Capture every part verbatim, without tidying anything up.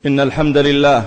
إن الحمد لله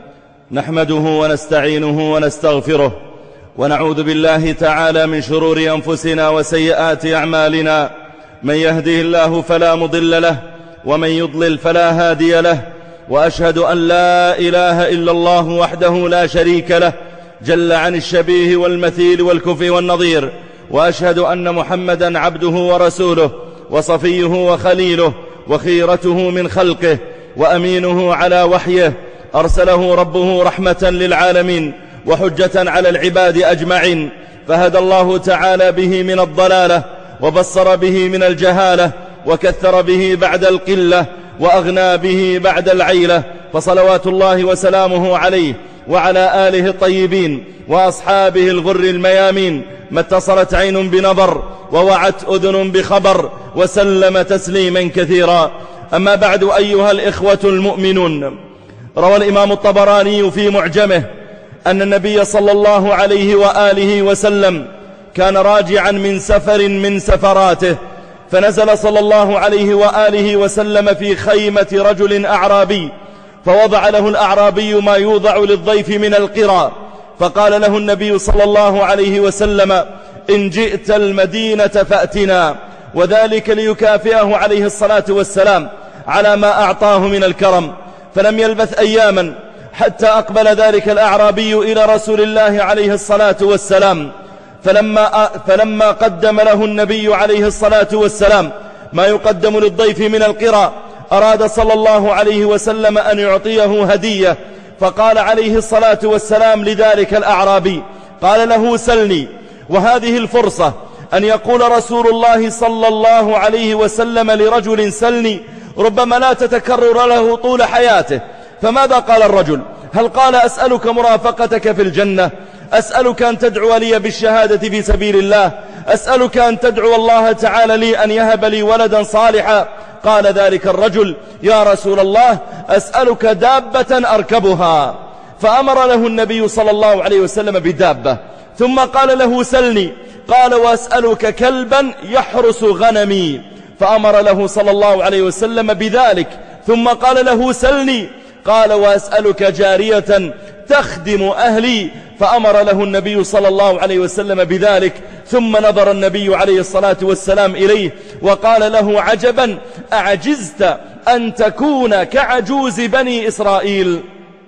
نحمده ونستعينه ونستغفره ونعوذ بالله تعالى من شرور أنفسنا وسيئات أعمالنا. من يهده الله فلا مضل له ومن يضلل فلا هادي له، وأشهد أن لا إله إلا الله وحده لا شريك له جل عن الشبيه والمثيل والكفء والنظير، وأشهد أن محمدا عبده ورسوله وصفيه وخليله وخيرته من خلقه وأمينه على وحيه، أرسله ربه رحمة للعالمين وحجة على العباد أجمعين، فهدى الله تعالى به من الضلالة وبصر به من الجهالة وكثر به بعد القلة وأغنى به بعد العيلة، فصلوات الله وسلامه عليه وعلى آله الطيبين وأصحابه الغر الميامين، ما اتصلت عين بنظر ووعت أذن بخبر، وسلم تسليما كثيرا. أما بعد، أيها الإخوة المؤمنون، روى الإمام الطبراني في معجمه أن النبي صلى الله عليه وآله وسلم كان راجعا من سفر من سفراته، فنزل صلى الله عليه وآله وسلم في خيمة رجل أعرابي، فوضع له الأعرابي ما يوضع للضيف من القرى، فقال له النبي صلى الله عليه وسلم: إن جئت المدينة فأتنا، وذلك ليكافئه عليه الصلاة والسلام على ما أعطاه من الكرم. فلم يلبث أياما حتى أقبل ذلك الأعرابي إلى رسول الله عليه الصلاة والسلام، فلما, فلما قدم له النبي عليه الصلاة والسلام ما يقدم للضيف من القرى، أراد صلى الله عليه وسلم أن يعطيه هدية، فقال عليه الصلاة والسلام لذلك الأعرابي، قال له: سلني. وهذه الفرصة أن يقول رسول الله صلى الله عليه وسلم لرجل: سلني، ربما لا تتكرر له طول حياته. فماذا قال الرجل؟ هل قال: أسألك مرافقتك في الجنة، أسألك أن تدعو لي بالشهادة في سبيل الله، أسألك أن تدعو الله تعالى لي أن يهب لي ولدا صالحا؟ قال ذلك الرجل: يا رسول الله، أسألك دابة أركبها. فأمر له النبي صلى الله عليه وسلم بدابة، ثم قال له: سلني. قال: وأسألك كلبا يحرس غنمي. فأمر له صلى الله عليه وسلم بذلك، ثم قال له: سلني. قال: وأسألك جارية تخدم أهلي. فأمر له النبي صلى الله عليه وسلم بذلك، ثم نظر النبي عليه الصلاة والسلام إليه وقال له: عجبا، أعجزت أن تكون كعجوز بني إسرائيل.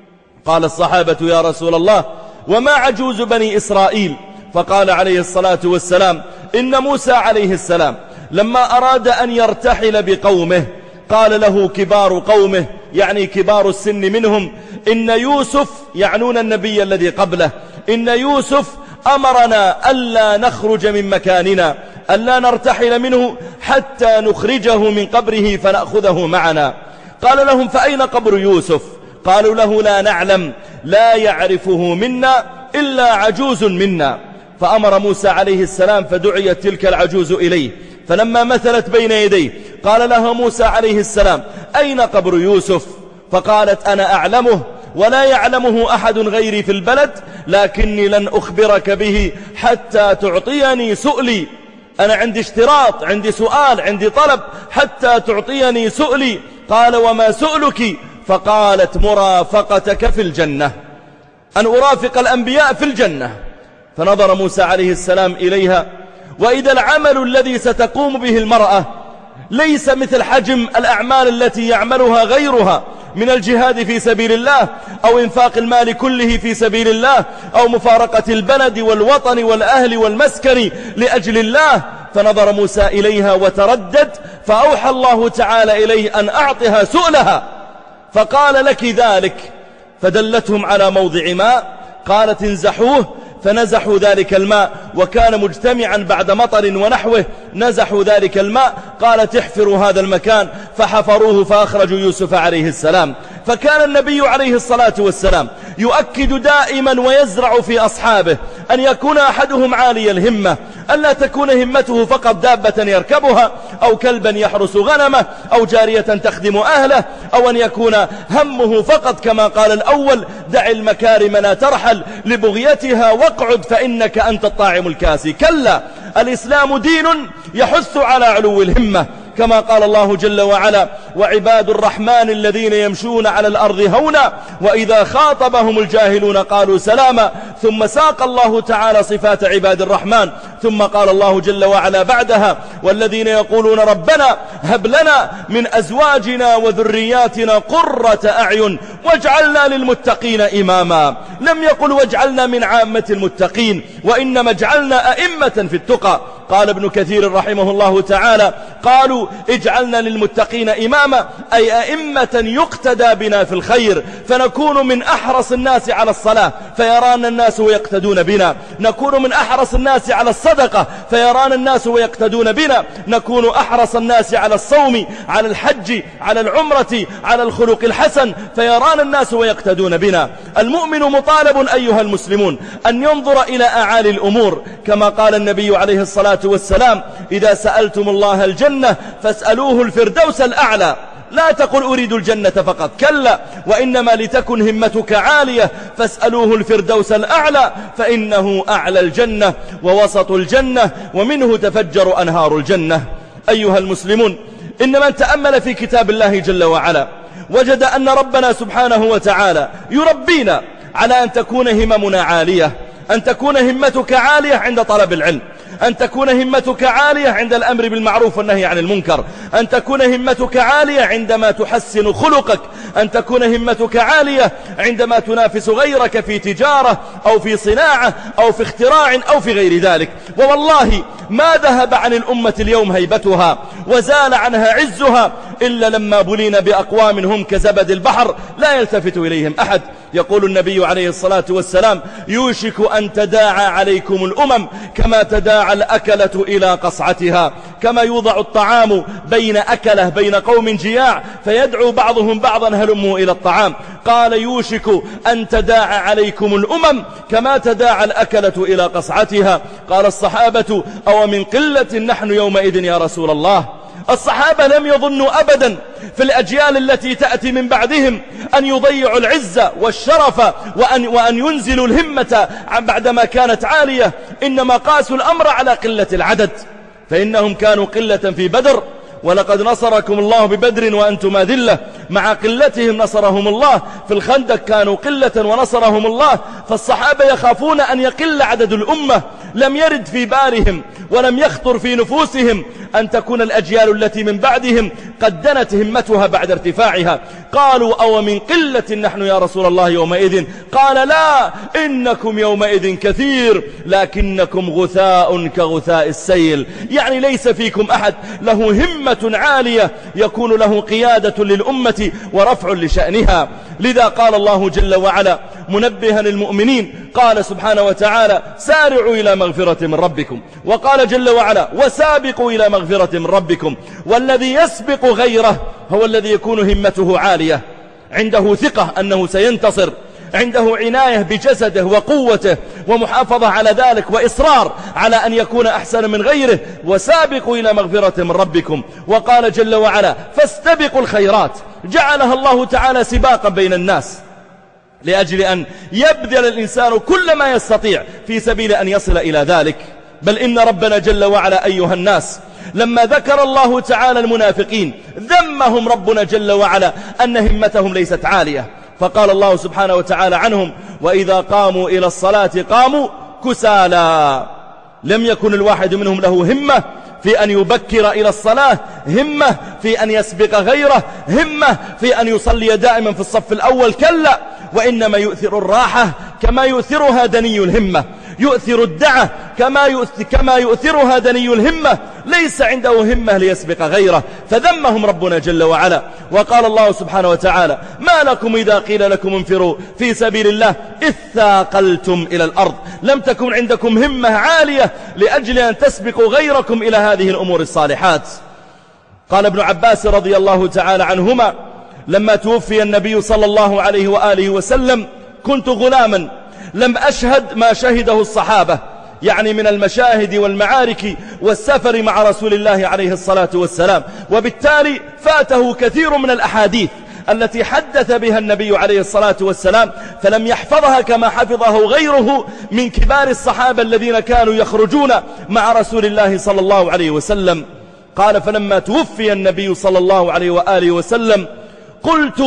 قال الصحابة: يا رسول الله، وما عجوز بني إسرائيل؟ فقال عليه الصلاة والسلام: إن موسى عليه السلام لما أراد أن يرتحل بقومه قال له كبار قومه، يعني كبار السن منهم: إن يوسف، يعنون النبي الذي قبله، إن يوسف أمرنا ألا نخرج من مكاننا، ألا نرتحل منه حتى نخرجه من قبره فنأخذه معنا. قال لهم: فأين قبر يوسف؟ قالوا له: لا نعلم، لا يعرفه منا إلا عجوز منا. فأمر موسى عليه السلام فدعيت تلك العجوز إليه، فلما مثلت بين يديه قال لها موسى عليه السلام: أين قبر يوسف؟ فقالت: أنا أعلمه ولا يعلمه أحد غيري في البلد، لكني لن أخبرك به حتى تعطيني سؤلي. أنا عندي اشتراط، عندي سؤال، عندي طلب، حتى تعطيني سؤلي. قال: وما سؤلك؟ فقالت: مرافقتك في الجنة، أن أرافق الأنبياء في الجنة. فنظر موسى عليه السلام إليها، وإذا العمل الذي ستقوم به المرأة ليس مثل حجم الأعمال التي يعملها غيرها من الجهاد في سبيل الله، أو إنفاق المال كله في سبيل الله، أو مفارقة البلد والوطن والأهل والمسكن لأجل الله. فنظر موسى إليها وتردد، فأوحى الله تعالى إليه أن أعطها سؤلها، فقال: لك ذلك. فدلتهم على موضع ماء، قالت: انزحوه. فنزحوا ذلك الماء، وكان مجتمعا بعد مطر ونحوه، نزحوا ذلك الماء. قالت: احفروا هذا المكان، فحفروه فأخرجوا يوسف عليه السلام. فكان النبي عليه الصلاة والسلام يؤكد دائما ويزرع في أصحابه أن يكون أحدهم عالي الهمة، ألا تكون همته فقط دابة يركبها، أو كلبا يحرس غنمه، أو جارية تخدم أهله، أو أن يكون همه فقط كما قال الأول: دع المكارم لا ترحل لبغيتها واقعد فإنك أنت الطاعم الكاسي. كلا، الإسلام دين يحث على علو الهمة، كما قال الله جل وعلا: وعباد الرحمن الذين يمشون على الأرض هونا وإذا خاطبهم الجاهلون قالوا سلاما. ثم ساق الله تعالى صفات عباد الرحمن، ثم قال الله جل وعلا بعدها: والذين يقولون ربنا هب لنا من أزواجنا وذرياتنا قرة أعين واجعلنا للمتقين إماما. لم يقل واجعلنا من عامة المتقين، وإنما اجعلنا أئمة في التقى. قال ابن كثير رحمه الله تعالى: قالوا اجعلنا للمتقين إماما، أي أئمة يقتدى بنا في الخير، فنكون من أحرص الناس على الصلاة فيرانا الناس ويقتدون بنا، نكون من أحرص الناس على الصدقة فيرانا الناس ويقتدون بنا، نكون أحرص الناس على الصوم، على الحج، على العمرة، على الخلق الحسن فيرانا الناس ويقتدون بنا. المؤمن مطالب أيها المسلمون أن ينظر إلى أعالي الأمور، كما قال النبي عليه الصلاة والسلام: إذا سألتم الله الجنة فاسألوه الفردوس الأعلى. لا تقل أريد الجنة فقط، كلا، وإنما لتكن همتك عالية، فاسألوه الفردوس الأعلى فإنه أعلى الجنة ووسط الجنة ومنه تفجر أنهار الجنة. أيها المسلمون، إن من تأمل في كتاب الله جل وعلا وجد أن ربنا سبحانه وتعالى يربينا على أن تكون هممنا عالية، أن تكون همتك عالية عند طلب العلم، أن تكون همتك عالية عند الأمر بالمعروف والنهي عن المنكر، أن تكون همتك عالية عندما تحسن خلقك، أن تكون همتك عالية عندما تنافس غيرك في تجارة أو في صناعة أو في اختراع أو في غير ذلك. ووالله ما ذهب عن الأمة اليوم هيبتها وزال عنها عزها إلا لما بلين بأقوام هم كزبد البحر لا يلتفت إليهم أحد. يقول النبي عليه الصلاة والسلام: يوشك أن تداعى عليكم الأمم كما تداعى الأكلة إلى قصعتها، كما يوضع الطعام بين أكله بين قوم جياع فيدعو بعضهم بعضا هلموا إلى الطعام. قال: يوشك أن تداعى عليكم الأمم كما تداعى الأكلة إلى قصعتها. قال الصحابة: أو من قلة نحن يومئذ يا رسول الله؟ الصحابة لم يظنوا أبدا في الأجيال التي تأتي من بعدهم أن يضيعوا العزة والشرف وأن, وأن ينزلوا الهمة بعدما كانت عالية، إنما قاسوا الأمر على قلة العدد، فإنهم كانوا قلة في بدر، ولقد نصركم الله ببدر وأنتم أذلة. مع قلتهم نصرهم الله في الخندق، كانوا قلة ونصرهم الله. فالصحابة يخافون أن يقل عدد الأمة، لم يرد في بالهم ولم يخطر في نفوسهم أن تكون الأجيال التي من بعدهم قد دنت همتها بعد ارتفاعها. قالوا: أو من قلة نحن يا رسول الله يومئذ؟ قال: لا، إنكم يومئذ كثير لكنكم غثاء كغثاء السيل، يعني ليس فيكم أحد له همة عالية يكون له قيادة للأمة ورفع لشأنها. لذا قال الله جل وعلا منبها المؤمنين، قال سبحانه وتعالى: سارعوا إلى مغفرة من ربكم، وقال جل وعلا: وسابقوا إلى مغفرة من ربكم. والذي يسبق غيره هو الذي يكون همته عالية، عنده ثقة أنه سينتصر، عنده عناية بجسده وقوته ومحافظة على ذلك وإصرار على أن يكون أحسن من غيره. وسابقوا إلى مغفرة من ربكم. وقال جل وعلا: فاستبقوا الخيرات، جعلها الله تعالى سباقا بين الناس لأجل أن يبذل الإنسان كل ما يستطيع في سبيل أن يصل إلى ذلك. بل إن ربنا جل وعلا أيها الناس لما ذكر الله تعالى المنافقين ذمهم ربنا جل وعلا أن همتهم ليست عالية، فقال الله سبحانه وتعالى عنهم: وإذا قاموا إلى الصلاة قاموا كسالى. لم يكن الواحد منهم له همة في أن يبكر إلى الصلاة، همة في أن يسبق غيره، همة في أن يصلي دائما في الصف الأول، كلا، وإنما يؤثر الراحة كما يؤثرها دني الهمة، يؤثر الدعة كما يؤثر كما يؤثرها دني الهمة، ليس عنده همة ليسبق غيره. فذمهم ربنا جل وعلا. وقال الله سبحانه وتعالى: ما لكم إذا قيل لكم انفروا في سبيل الله إذ ثاقلتم إلى الأرض، لم تكن عندكم همة عالية لأجل أن تسبقوا غيركم إلى هذه الأمور الصالحات. قال ابن عباس رضي الله تعالى عنهما: لما توفي النبي صلى الله عليه وآله وسلم كنت غلاما لم أشهد ما شهده الصحابة، يعني من المشاهد والمعارك والسفر مع رسول الله عليه الصلاة والسلام، وبالتالي فاته كثير من الأحاديث التي حدث بها النبي عليه الصلاة والسلام، فلم يحفظها كما حفظه غيره من كبار الصحابة الذين كانوا يخرجون مع رسول الله صلى الله عليه وسلم. قال فلما توفي النبي صلى الله عليه وآله وسلم قلت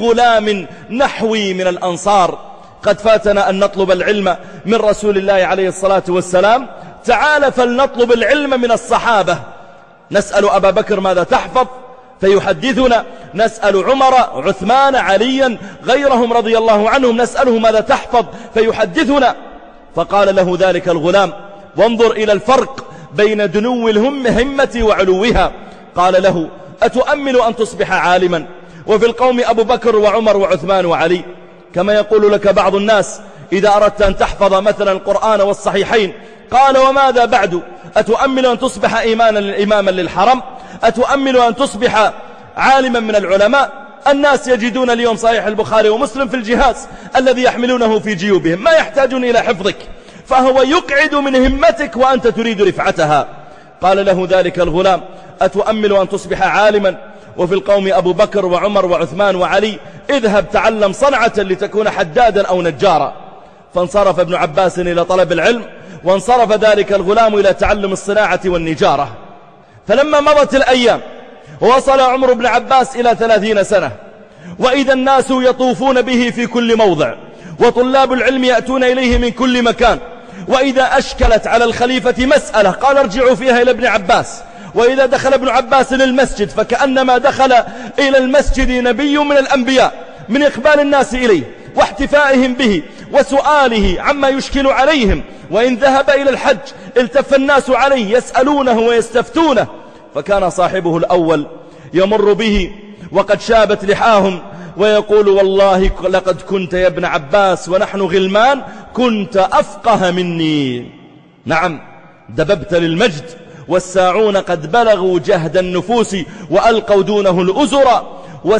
لغلام نحوي من الأنصار قد فاتنا أن نطلب العلم من رسول الله عليه الصلاة والسلام، تعال فلنطلب العلم من الصحابة. نسأل أبا بكر ماذا تحفظ فيحدثنا، نسأل عمر عثمان عليا غيرهم رضي الله عنهم نسأله ماذا تحفظ فيحدثنا. فقال له ذلك الغلام وانظر إلى الفرق بين دنو الهمة وعلوها، قال له أتؤمل أن تصبح عالما وفي القوم أبو بكر وعمر وعثمان وعلي؟ كما يقول لك بعض الناس إذا أردت أن تحفظ مثلا القرآن والصحيحين قال وماذا بعد؟ أتؤمل أن تصبح إيمانا إماما للحرم؟ أتؤمل أن تصبح عالما من العلماء؟ الناس يجدون اليوم صحيح البخاري ومسلم في الجهاز الذي يحملونه في جيوبهم، ما يحتاجون إلى حفظك، فهو يقعد من همتك وأنت تريد رفعتها. قال له ذلك الغلام أتؤمل أن تصبح عالما وفي القوم أبو بكر وعمر وعثمان وعلي؟ اذهب تعلم صنعة لتكون حدادا أو نجارا. فانصرف ابن عباس إلى طلب العلم، وانصرف ذلك الغلام إلى تعلم الصناعة والنجارة. فلما مضت الأيام ووصل عمر بن عباس إلى ثلاثين سنة، وإذا الناس يطوفون به في كل موضع، وطلاب العلم يأتون إليه من كل مكان، وإذا أشكلت على الخليفة مسألة قال ارجعوا فيها إلى ابن عباس، وإذا دخل ابن عباس للمسجد فكأنما دخل إلى المسجد نبي من الأنبياء من إقبال الناس إليه واحتفائهم به وسؤاله عما يشكل عليهم. وإن ذهب إلى الحج التف الناس عليه يسألونه ويستفتونه. فكان صاحبه الأول يمر به وقد شابت لحاهم ويقول والله لقد كنت يا ابن عباس ونحن غلمان كنت أفقه مني. نعم دببت للمجد والساعون قد بلغوا جهد النفوس وألقوا دونه الأزر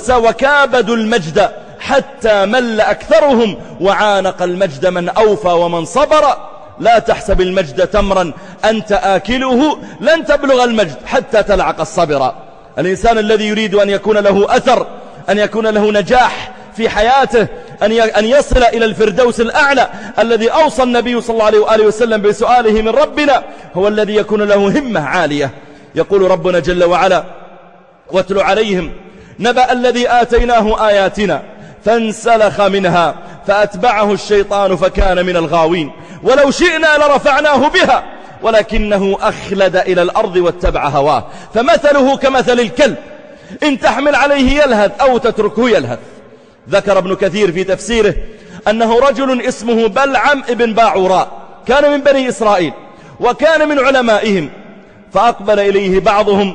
وكابدوا المجد حتى مل أكثرهم وعانق المجد من أوفى ومن صبر. لا تحسب المجد تمرا أنت آكله لن تبلغ المجد حتى تلعق الصبر. الإنسان الذي يريد أن يكون له أثر، أن يكون له نجاح في حياته، أن يصل إلى الفردوس الأعلى الذي أوصى النبي صلى الله عليه وآله وسلم بسؤاله من ربنا، هو الذي يكون له همة عالية. يقول ربنا جل وعلا واتل عليهم نبأ الذي آتيناه آياتنا فانسلخ منها فأتبعه الشيطان فكان من الغاوين ولو شئنا لرفعناه بها ولكنه أخلد إلى الأرض واتبع هواه فمثله كمثل الكلب إن تحمل عليه يلهث أو تتركه يلهث. ذكر ابن كثير في تفسيره أنه رجل اسمه بلعم ابن باعوراء كان من بني إسرائيل وكان من علمائهم، فأقبل إليه بعضهم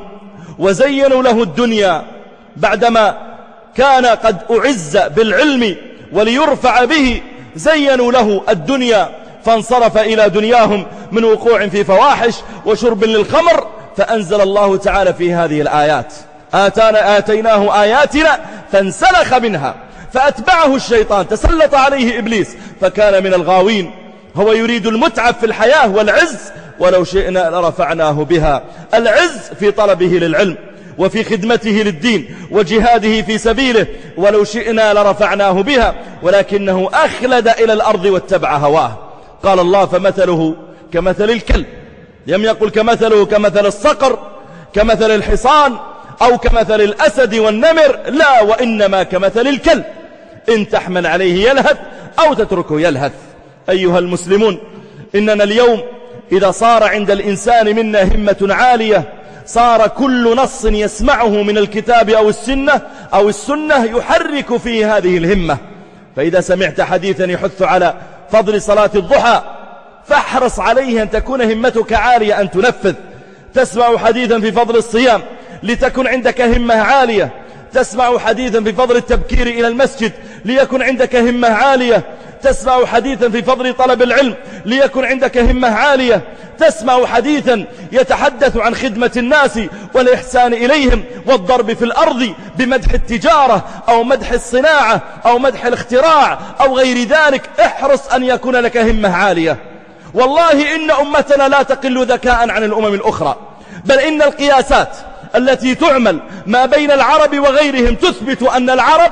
وزينوا له الدنيا بعدما كان قد أعز بالعلم وليرفع به، زينوا له الدنيا فانصرف إلى دنياهم من وقوع في فواحش وشرب للخمر. فأنزل الله تعالى في هذه الآيات آتانا آتيناه آياتنا فانسلخ منها فأتبعه الشيطان تسلط عليه إبليس فكان من الغاوين. هو يريد المتعة في الحياة والعز ولو شئنا لرفعناه بها. العز في طلبه للعلم وفي خدمته للدين وجهاده في سبيله، ولو شئنا لرفعناه بها ولكنه أخلد إلى الأرض واتبع هواه. قال الله فمثله كمثل الكلب، لم يقل كمثله كمثل الصقر كمثل الحصان أو كمثل الأسد والنمر، لا، وإنما كمثل الكلب إن تحمل عليه يلهث أو تتركه يلهث. أيها المسلمون، إننا اليوم إذا صار عند الإنسان منا همة عالية صار كل نص يسمعه من الكتاب أو السنة أو السنة يحرك فيه هذه الهمة. فإذا سمعت حديثا يحث على فضل صلاة الضحى فاحرص عليه أن تكون همتك عالية أن تنفذ. تسمع حديثا في فضل الصيام لتكن عندك همة عالية. تسمع حديثا في فضل التبكير إلى المسجد ليكن عندك همة عالية. تسمع حديثا في فضل طلب العلم ليكن عندك همة عالية. تسمع حديثا يتحدث عن خدمة الناس والإحسان إليهم والضرب في الأرض بمدح التجارة أو مدح الصناعة أو مدح الاختراع أو غير ذلك. احرص أن يكون لك همة عالية. والله إن أمتنا لا تقل ذكاء عن الأمم الأخرى، بل إن القياسات التي تعمل ما بين العرب وغيرهم تثبت أن العرب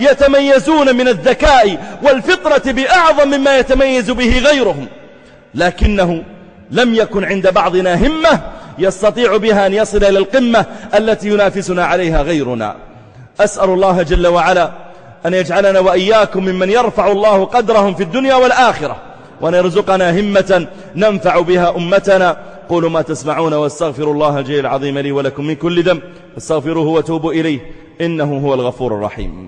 يتميزون من الذكاء والفطرة بأعظم مما يتميز به غيرهم، لكنه لم يكن عند بعضنا همة يستطيع بها أن يصل إلى القمة التي ينافسنا عليها غيرنا. أسأل الله جل وعلا أن يجعلنا وإياكم ممن يرفع الله قدرهم في الدنيا والآخرة، وأن يرزقنا همة ننفع بها أمتنا. قولوا ما تسمعون واستغفر الله الجليل العظيم لي ولكم من كل ذنب استغفروه وتوبوا إليه إنه هو الغفور الرحيم.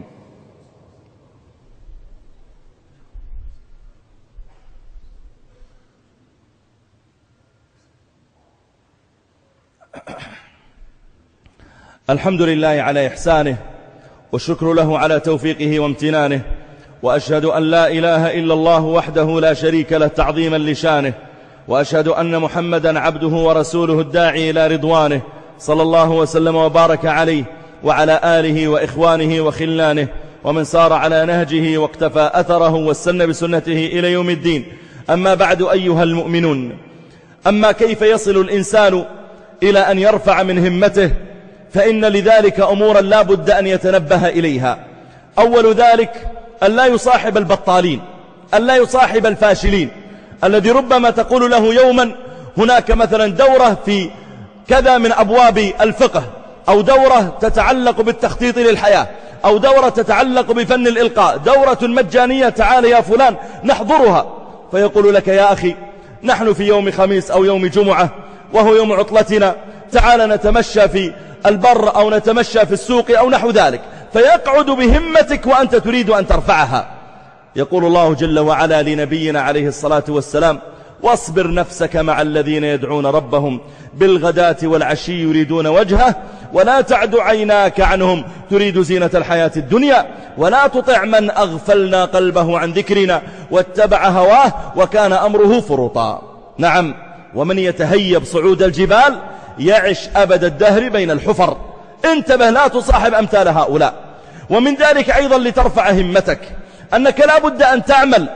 الحمد لله على إحسانه، والشكر له على توفيقه وامتنانه، وأشهد أن لا إله إلا الله وحده لا شريك له تعظيما لشانه، وأشهد أن محمدا عبده ورسوله الداعي إلى رضوانه، صلى الله وسلم وبارك عليه وعلى آله وإخوانه وخلانه ومن سار على نهجه واقتفى أثره واستنى بسنته إلى يوم الدين. أما بعد أيها المؤمنون، أما كيف يصل الإنسان إلى أن يرفع من همته، فإن لذلك أمورا لا بد أن يتنبه إليها. أول ذلك أن لا يصاحب البطالين، أن لا يصاحب الفاشلين، الذي ربما تقول له يوما هناك مثلا دورة في كذا من أبواب الفقه، أو دورة تتعلق بالتخطيط للحياة، أو دورة تتعلق بفن الإلقاء، دورة مجانية، تعال يا فلان نحضرها، فيقول لك يا أخي نحن في يوم خميس أو يوم جمعة وهو يوم عطلتنا، تعال نتمشى في البر أو نتمشى في السوق أو نحو ذلك، فيقعد بهمتك وأنت تريد أن ترفعها. يقول الله جل وعلا لنبينا عليه الصلاة والسلام: واصبر نفسك مع الذين يدعون ربهم بالغداة والعشي يريدون وجهه ولا تعد عيناك عنهم تريد زينة الحياة الدنيا ولا تطع من أغفلنا قلبه عن ذكرنا واتبع هواه وكان أمره فرطا. نعم، ومن يتهيب صعود الجبال يعش أبد الدهر بين الحفر. انتبه، لا تصاحب أمثال هؤلاء. ومن ذلك أيضا لترفع همتك أنك لا بد أن تعمل.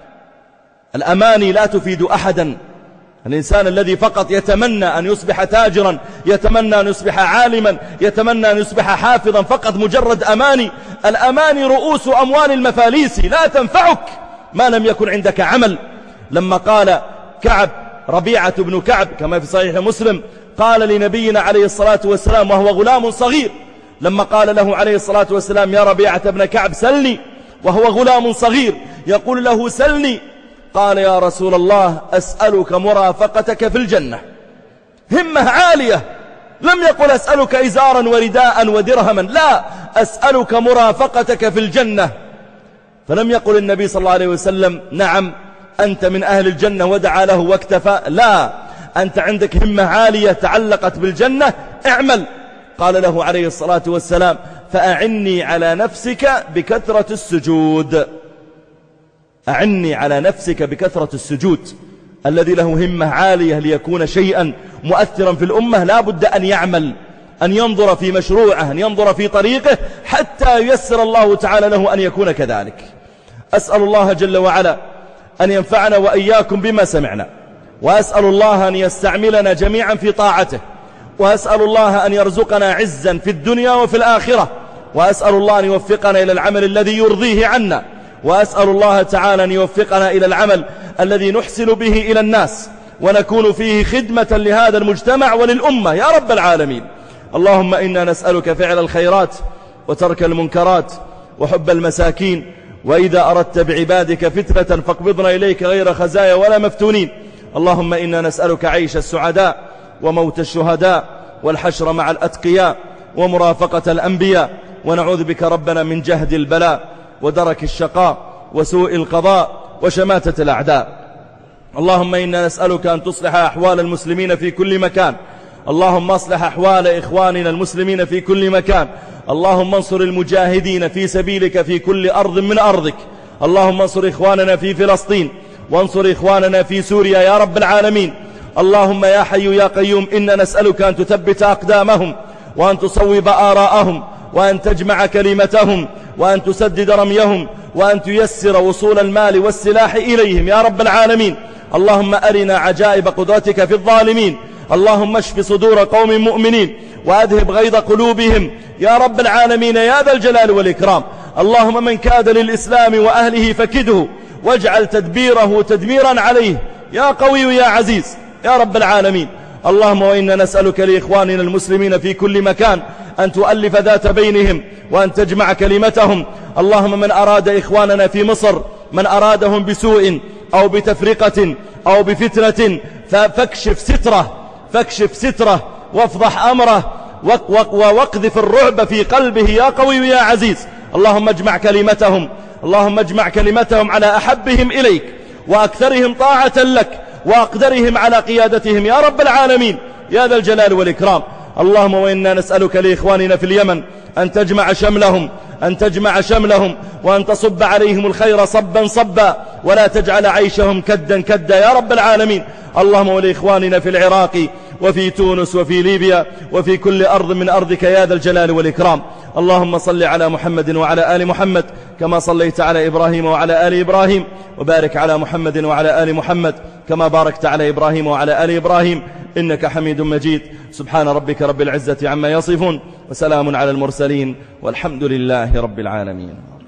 الأماني لا تفيد أحدا. الإنسان الذي فقط يتمنى أن يصبح تاجرا، يتمنى أن يصبح عالما، يتمنى أن يصبح حافظا، فقط مجرد أماني. الأماني رؤوس أموال المفاليس، لا تنفعك ما لم يكن عندك عمل. لما قال كعب، ربيعة بن كعب كما في صحيح مسلم، قال لنبينا عليه الصلاة والسلام وهو غلام صغير، لما قال له عليه الصلاة والسلام: يا ربيعة بن كعب سلني، وهو غلام صغير يقول له: سلني. قال: يا رسول الله أسألك مرافقتك في الجنة. همة عالية، لم يقل أسألك إزارا ورداء ودرهما، لا، أسألك مرافقتك في الجنة. فلم يقل النبي صلى الله عليه وسلم: نعم أنت من أهل الجنة ودعا له واكتفى، لا، أنت عندك همة عالية تعلقت بالجنة، اعمل. قال له عليه الصلاة والسلام: فأعني على نفسك بكثرة السجود. أعني على نفسك بكثرة السجود. الذي له همة عالية ليكون شيئا مؤثرا في الأمة لا بد أن يعمل، أن ينظر في مشروعه، أن ينظر في طريقه حتى ييسر الله تعالى له أن يكون كذلك. أسأل الله جل وعلا أن ينفعنا وإياكم بما سمعنا، وأسأل الله أن يستعملنا جميعا في طاعته، وأسأل الله أن يرزقنا عزا في الدنيا وفي الآخرة، وأسأل الله أن يوفقنا إلى العمل الذي يرضيه عنا، وأسأل الله تعالى أن يوفقنا إلى العمل الذي نحسن به إلى الناس ونكون فيه خدمة لهذا المجتمع وللأمة يا رب العالمين. اللهم إنا نسألك فعل الخيرات وترك المنكرات وحب المساكين، وإذا أردت بعبادك فتنة فاقبضنا إليك غير خزايا ولا مفتونين. اللهم إنا نسألك عيش السعداء وموت الشهداء والحشر مع الأتقياء ومرافقة الأنبياء، ونعوذ بك ربنا من جهد البلاء ودرك الشقاء وسوء القضاء وشماتة الأعداء. اللهم إنا نسألك أن تصلح أحوال المسلمين في كل مكان. اللهم اصلح أحوال إخواننا المسلمين في كل مكان. اللهم انصر المجاهدين في سبيلك في كل أرض من أرضك. اللهم انصر إخواننا في فلسطين، وانصر إخواننا في سوريا يا رب العالمين. اللهم يا حي يا قيوم إنا نسألك أن تثبت أقدامهم، وأن تصوب آراءهم، وأن تجمع كلمتهم، وأن تسدد رميهم، وأن تيسر وصول المال والسلاح إليهم يا رب العالمين. اللهم أرنا عجائب قدرتك في الظالمين. اللهم اشف صدور قوم مؤمنين وأذهب غيظ قلوبهم يا رب العالمين يا ذا الجلال والإكرام. اللهم من كاد للإسلام وأهله فكده، واجعل تدبيره تدميرا عليه يا قوي يا عزيز يا رب العالمين. اللهم وإنا نسألك لإخواننا المسلمين في كل مكان أن تؤلف ذات بينهم وأن تجمع كلمتهم. اللهم من أراد إخواننا في مصر من أرادهم بسوء أو بتفرقة أو بفتنة فاكشف ستره فاكشف ستره وافضح أمره واقذف الرعب في قلبه يا قوي يا عزيز. اللهم اجمع كلمتهم اللهم اجمع كلمتهم على أحبهم إليك وأكثرهم طاعة لك وأقدرهم على قيادتهم يا رب العالمين يا ذا الجلال والإكرام. اللهم وإنا نسألك لإخواننا في اليمن أن تجمع شملهم أن تجمع شملهم وأن تصب عليهم الخير صبا صبا ولا تجعل عيشهم كدا كدا يا رب العالمين. اللهم ولإخواننا في العراق وفي تونس وفي ليبيا وفي كل أرض من أرضك يا ذا الجلال والإكرام. اللهم صل على محمد وعلى آل محمد كما صليت على إبراهيم وعلى آل إبراهيم وبارك على محمد وعلى آل محمد كما باركت على إبراهيم وعلى آل إبراهيم إنك حميد مجيد. سبحان ربك رب العزة عما يصفون وسلام على المرسلين والحمد لله رب العالمين.